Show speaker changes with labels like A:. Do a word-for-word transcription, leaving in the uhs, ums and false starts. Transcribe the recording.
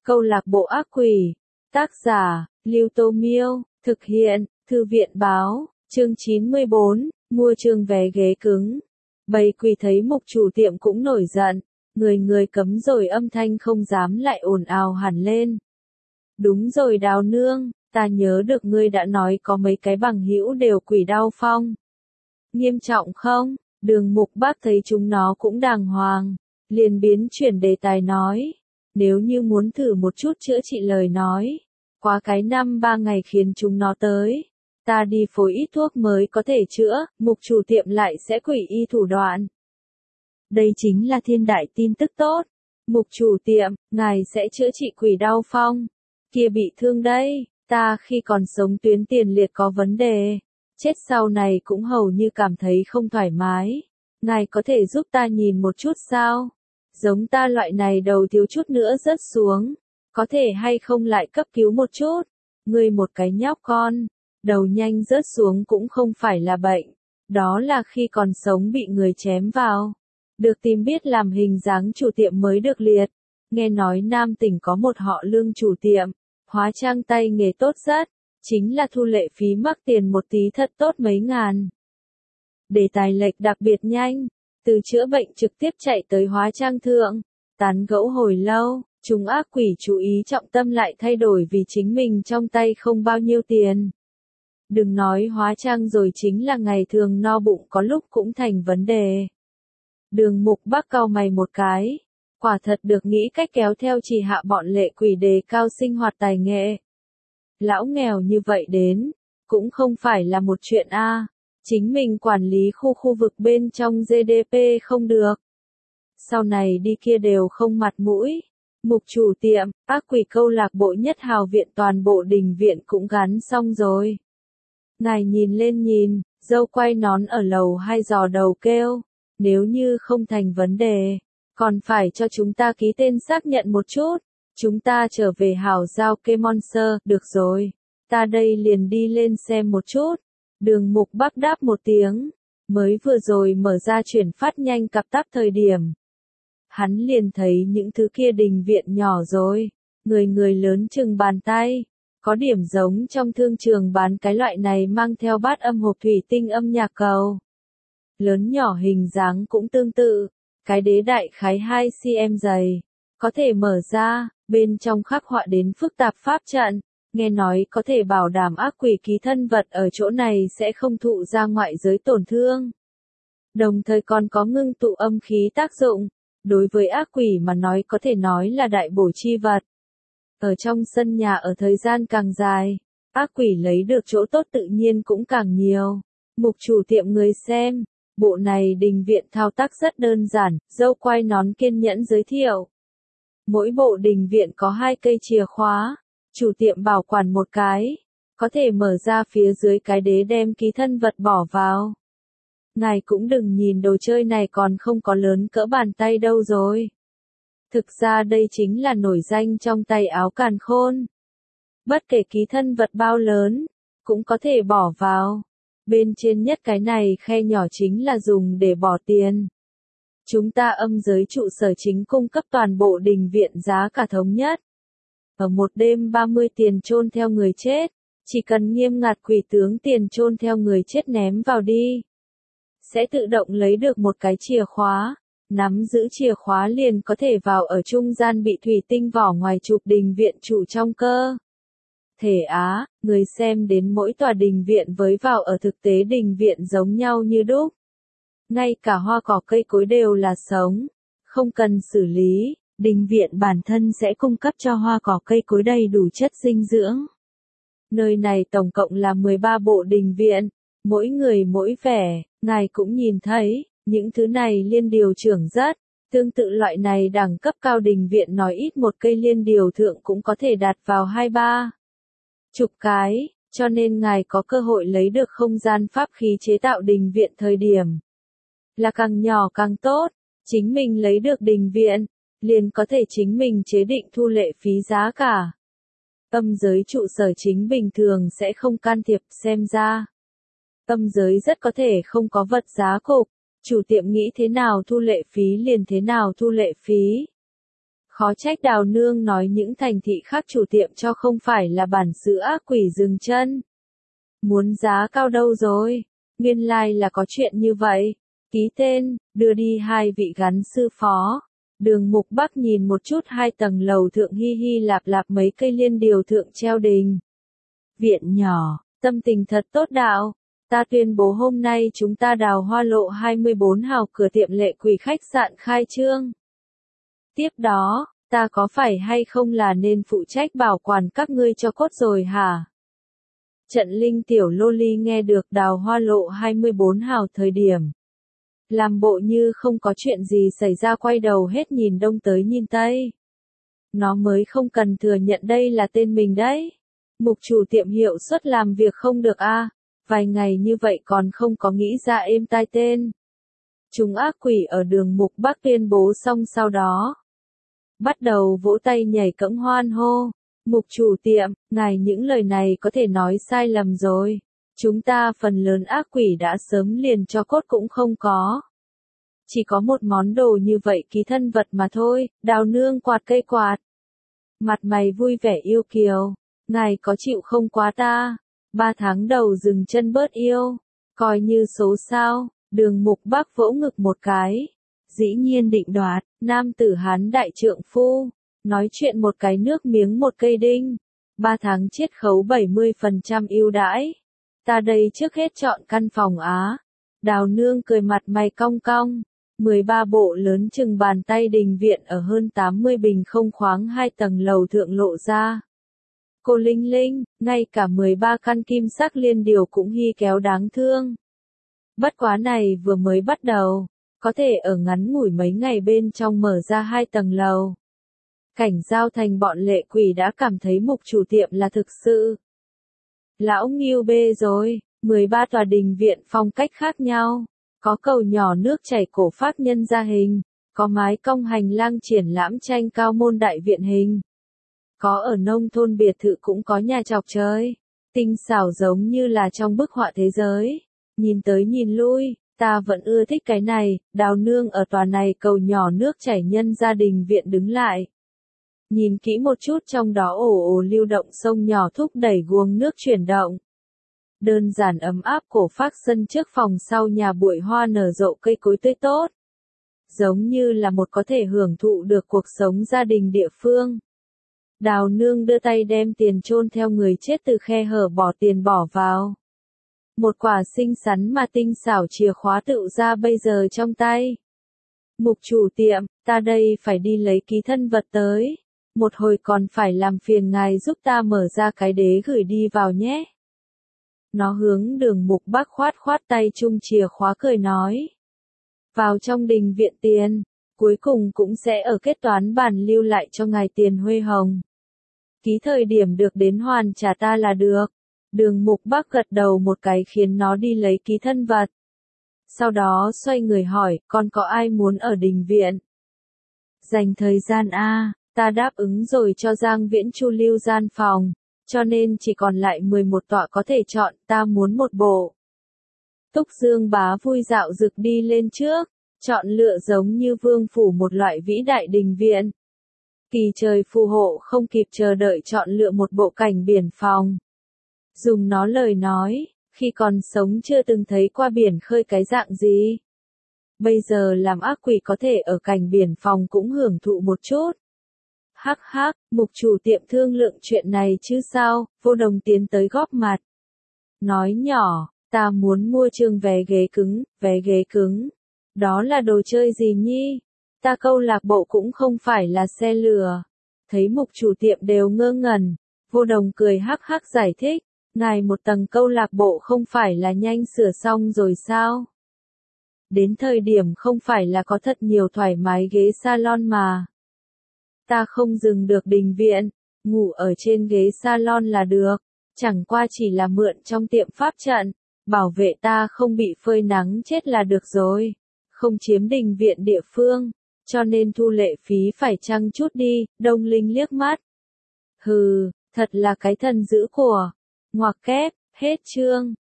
A: Câu lạc bộ ác quỷ. Tác giả, Lưu Tô Miêu. Thực hiện, Thư viện báo. Chương chín mươi bốn, mua trường vé ghế cứng. Bầy quỷ thấy mục chủ tiệm cũng nổi giận. Người người cấm rồi âm thanh không dám lại ồn ào hẳn lên. Đúng rồi Đào nương, ta nhớ được ngươi đã nói có mấy cái bằng hữu đều quỷ đau phong. Nghiêm trọng không? Đường Mục Bác thấy chúng nó cũng đàng hoàng, liền biến chuyển đề tài nói. Nếu như muốn thử một chút chữa trị lời nói, quá cái năm ba ngày khiến chúng nó tới. Ta đi phối ít thuốc mới có thể chữa, mục chủ tiệm lại sẽ quỷ y thủ đoạn. Đây chính là thiên đại tin tức tốt. Mục chủ tiệm, ngài sẽ chữa trị quỷ đau phong. Kia bị thương đây, ta khi còn sống tuyến tiền liệt có vấn đề. Chết sau này cũng hầu như cảm thấy không thoải mái. Ngài có thể giúp ta nhìn một chút sao? Giống ta loại này đầu thiếu chút nữa rớt xuống. Có thể hay không lại cấp cứu một chút? Ngươi một cái nhóc con, đầu nhanh rớt xuống cũng không phải là bệnh. Đó là khi còn sống bị người chém vào. Được tìm biết làm hình dáng chủ tiệm mới được liệt. Nghe nói Nam tỉnh có một họ Lương chủ tiệm. Hóa trang tay nghề tốt rất. Chính là thu lệ phí mắc tiền một tí thật tốt mấy ngàn. Đề tài lệch đặc biệt nhanh. Từ chữa bệnh trực tiếp chạy tới hóa trang thượng. Tán gẫu hồi lâu, chúng ác quỷ chú ý trọng tâm lại thay đổi vì chính mình trong tay không bao nhiêu tiền. Đừng nói hóa trang rồi, chính là ngày thường no bụng có lúc cũng thành vấn đề. Đường Mục Bác cau mày một cái. Quả thật được nghĩ cách kéo theo chỉ hạ bọn lệ quỷ đề cao sinh hoạt tài nghệ. Lão nghèo như vậy đến, cũng không phải là một chuyện a. Chính mình quản lý khu khu vực bên trong giê đê pê không được. Sau này đi kia đều không mặt mũi. Mục chủ tiệm, ác quỷ câu lạc bộ Nhất Hào viện toàn bộ đình viện cũng gắn xong rồi. Ngài nhìn lên nhìn, dâu quay nón ở lầu hai dò đầu kêu. Nếu như không thành vấn đề, còn phải cho chúng ta ký tên xác nhận một chút. Chúng ta trở về hảo giao kê Monster, được rồi. Ta đây liền đi lên xem một chút. Đường Mục Bác đáp một tiếng. Mới vừa rồi mở ra chuyển phát nhanh cặp táp thời điểm. Hắn liền thấy những thứ kia đình viện nhỏ rồi. Người người lớn chừng bàn tay. Có điểm giống trong thương trường bán cái loại này mang theo bát âm hộp thủy tinh âm nhạc cầu. Lớn nhỏ hình dáng cũng tương tự. Cái đế đại khái hai xăng-ti-mét dày. Có thể mở ra, bên trong khắc họa đến phức tạp pháp trận. Nghe nói có thể bảo đảm ác quỷ ký thân vật ở chỗ này sẽ không thụ ra ngoại giới tổn thương. Đồng thời còn có ngưng tụ âm khí tác dụng. Đối với ác quỷ mà nói có thể nói là đại bổ chi vật. Ở trong sân nhà ở thời gian càng dài, ác quỷ lấy được chỗ tốt tự nhiên cũng càng nhiều. Mục chủ tiệm người xem, bộ này đình viện thao tác rất đơn giản, dâu quay nón kiên nhẫn giới thiệu. Mỗi bộ đình viện có hai cây chìa khóa, chủ tiệm bảo quản một cái, có thể mở ra phía dưới cái đế đem ký thân vật bỏ vào. Ngài cũng đừng nhìn đồ chơi này còn không có lớn cỡ bàn tay đâu rồi. Thực ra đây chính là nổi danh trong tay áo càn khôn. Bất kể ký thân vật bao lớn, cũng có thể bỏ vào. Bên trên nhất cái này khe nhỏ chính là dùng để bỏ tiền. Chúng ta âm giới trụ sở chính cung cấp toàn bộ đình viện giá cả thống nhất. Ở một đêm ba mươi tiền chôn theo người chết, chỉ cần nghiêm ngặt quỷ tướng tiền chôn theo người chết ném vào đi. Sẽ tự động lấy được một cái chìa khóa, nắm giữ chìa khóa liền có thể vào ở trung gian bị thủy tinh vỏ ngoài chụp đình viện trụ trong cơ. Thể Á, người xem đến mỗi tòa đình viện với vào ở thực tế đình viện giống nhau như đúc. Ngay cả hoa cỏ cây cối đều là sống, không cần xử lý, đình viện bản thân sẽ cung cấp cho hoa cỏ cây cối đầy đủ chất dinh dưỡng. Nơi này tổng cộng là mười ba bộ đình viện, mỗi người mỗi vẻ, ngài cũng nhìn thấy, những thứ này liên điều trưởng rất, tương tự loại này đẳng cấp cao đình viện nói ít một cây liên điều thượng cũng có thể đạt vào hai ba chục cái, cho nên ngài có cơ hội lấy được không gian pháp khí chế tạo đình viện thời điểm. Là càng nhỏ càng tốt, chính mình lấy được đình viện, liền có thể chính mình chế định thu lệ phí giá cả. Âm giới trụ sở chính bình thường sẽ không can thiệp, xem ra. Âm giới rất có thể không có vật giá cục, chủ tiệm nghĩ thế nào thu lệ phí liền thế nào thu lệ phí. Khó trách Đào Nương nói những thành thị khác chủ tiệm cho không phải là bản sự ác quỷ dừng chân. Muốn giá cao đâu rồi? Nguyên lai là có chuyện như vậy. Ký tên, đưa đi hai vị gắn sư phó. Đường Mục Bắc nhìn một chút hai tầng lầu thượng hi hi lạp lạp mấy cây liên điều thượng treo đình. Viện nhỏ, tâm tình thật tốt đạo. Ta tuyên bố hôm nay chúng ta Đào Hoa Lộ hai mươi bốn hào cửa tiệm lệ quỷ khách sạn khai trương. Tiếp đó, ta có phải hay không là nên phụ trách bảo quản các ngươi cho cốt rồi hả? Trận Linh tiểu loli nghe được Đào Hoa Lộ hai mươi bốn hào thời điểm. Làm bộ như không có chuyện gì xảy ra, quay đầu hết nhìn đông tới nhìn tây. Nó mới không cần thừa nhận đây là tên mình đấy. Mục chủ tiệm hiệu suất làm việc không được a, à? Vài ngày như vậy còn không có nghĩ ra êm tai tên. Chúng ác quỷ ở đường Mục Bắc tuyên bố xong sau đó. Bắt đầu vỗ tay nhảy cẫng hoan hô. Mục chủ tiệm, ngài những lời này có thể nói sai lầm rồi. Chúng ta phần lớn ác quỷ đã sớm liền cho cốt cũng không có. Chỉ có một món đồ như vậy ký thân vật mà thôi. Đào Nương quạt cây quạt. Mặt mày vui vẻ yêu kiều. Ngài có chịu không quá ta? Ba tháng đầu dừng chân bớt yêu. Coi như số sao. Đường Mục Bắc vỗ ngực một cái. Dĩ nhiên định đoạt. Nam tử Hán đại trượng phu. Nói chuyện một cái nước miếng một cây đinh. Ba tháng chiết khấu bảy mươi phần trăm ưu đãi. Ta đây trước hết chọn căn phòng Á. Đào Nương cười mặt mày cong cong. mười ba bộ lớn chừng bàn tay đình viện ở hơn tám mươi bình không khoáng hai tầng lầu thượng lộ ra. Cô Linh Linh, ngay cả mười ba căn kim sắc liên điều cũng hy kéo đáng thương. Bất quá này vừa mới bắt đầu, có thể ở ngắn ngủi mấy ngày bên trong mở ra hai tầng lầu. Cảnh Giao Thành bọn lệ quỷ đã cảm thấy mục chủ tiệm là thực sự. Lão nghiêu bê rồi, mười ba tòa đình viện phong cách khác nhau. Có cầu nhỏ nước chảy cổ Pháp nhân gia hình, có mái cong hành lang triển lãm tranh cao môn đại viện hình. Có ở nông thôn biệt thự cũng có nhà chọc trời, tinh xảo giống như là trong bức họa thế giới. Nhìn tới nhìn lui, ta vẫn ưa thích cái này. Đào Nương ở tòa này cầu nhỏ nước chảy nhân gia đình viện đứng lại. Nhìn kỹ một chút trong đó ồ ồ lưu động sông nhỏ thúc đẩy guông nước chuyển động. Đơn giản ấm áp cổ phác sân trước phòng sau nhà bụi hoa nở rộ cây cối tươi tốt. Giống như là một có thể hưởng thụ được cuộc sống gia đình địa phương. Đào Nương đưa tay đem tiền chôn theo người chết từ khe hở bỏ tiền bỏ vào. Một quả xinh xắn mà tinh xảo chìa khóa tự ra bây giờ trong tay. Mục chủ tiệm, ta đây phải đi lấy ký thân vật tới. Một hồi còn phải làm phiền ngài giúp ta mở ra cái đế gửi đi vào nhé. Nó hướng đường Mục Bắc khoát khoát tay chung chìa khóa cười nói. Vào trong đình viện tiền, cuối cùng cũng sẽ ở kết toán bản lưu lại cho ngài tiền huê hồng. Ký thời điểm được đến hoàn trả ta là được. Đường Mục Bắc gật đầu một cái khiến nó đi lấy ký thân vật. Sau đó xoay người hỏi, còn có ai muốn ở đình viện? Dành thời gian a, ta đáp ứng rồi cho Giang Viễn Chu lưu gian phòng. Cho nên chỉ còn lại mười một tọa có thể chọn, ta muốn một bộ. Túc Dương Bá vui dạo dực đi lên trước, chọn lựa giống như vương phủ một loại vĩ đại đình viện. Kỳ trời phù hộ không kịp chờ đợi chọn lựa một bộ cảnh biển phòng. Dùng nó lời nói, khi còn sống chưa từng thấy qua biển khơi cái dạng gì. Bây giờ làm ác quỷ có thể ở cảnh biển phòng cũng hưởng thụ một chút. Hắc hắc, mục chủ tiệm thương lượng chuyện này chứ sao, Vô Đồng tiến tới góp mặt. Nói nhỏ, ta muốn mua trường vé ghế cứng, vé ghế cứng. Đó là đồ chơi gì nhi? Ta câu lạc bộ cũng không phải là xe lửa. Thấy mục chủ tiệm đều ngơ ngẩn. Vô Đồng cười hắc hắc giải thích. Ngài một tầng câu lạc bộ không phải là nhanh sửa xong rồi sao? Đến thời điểm không phải là có thật nhiều thoải mái ghế salon mà. Ta không dừng được đình viện, ngủ ở trên ghế salon là được, chẳng qua chỉ là mượn trong tiệm pháp trận, bảo vệ ta không bị phơi nắng chết là được rồi, không chiếm đình viện địa phương, cho nên thu lệ phí phải chăng chút đi. Đông Linh liếc mắt. Hừ, thật là cái thần dữ của, ngoặc kép, hết chương.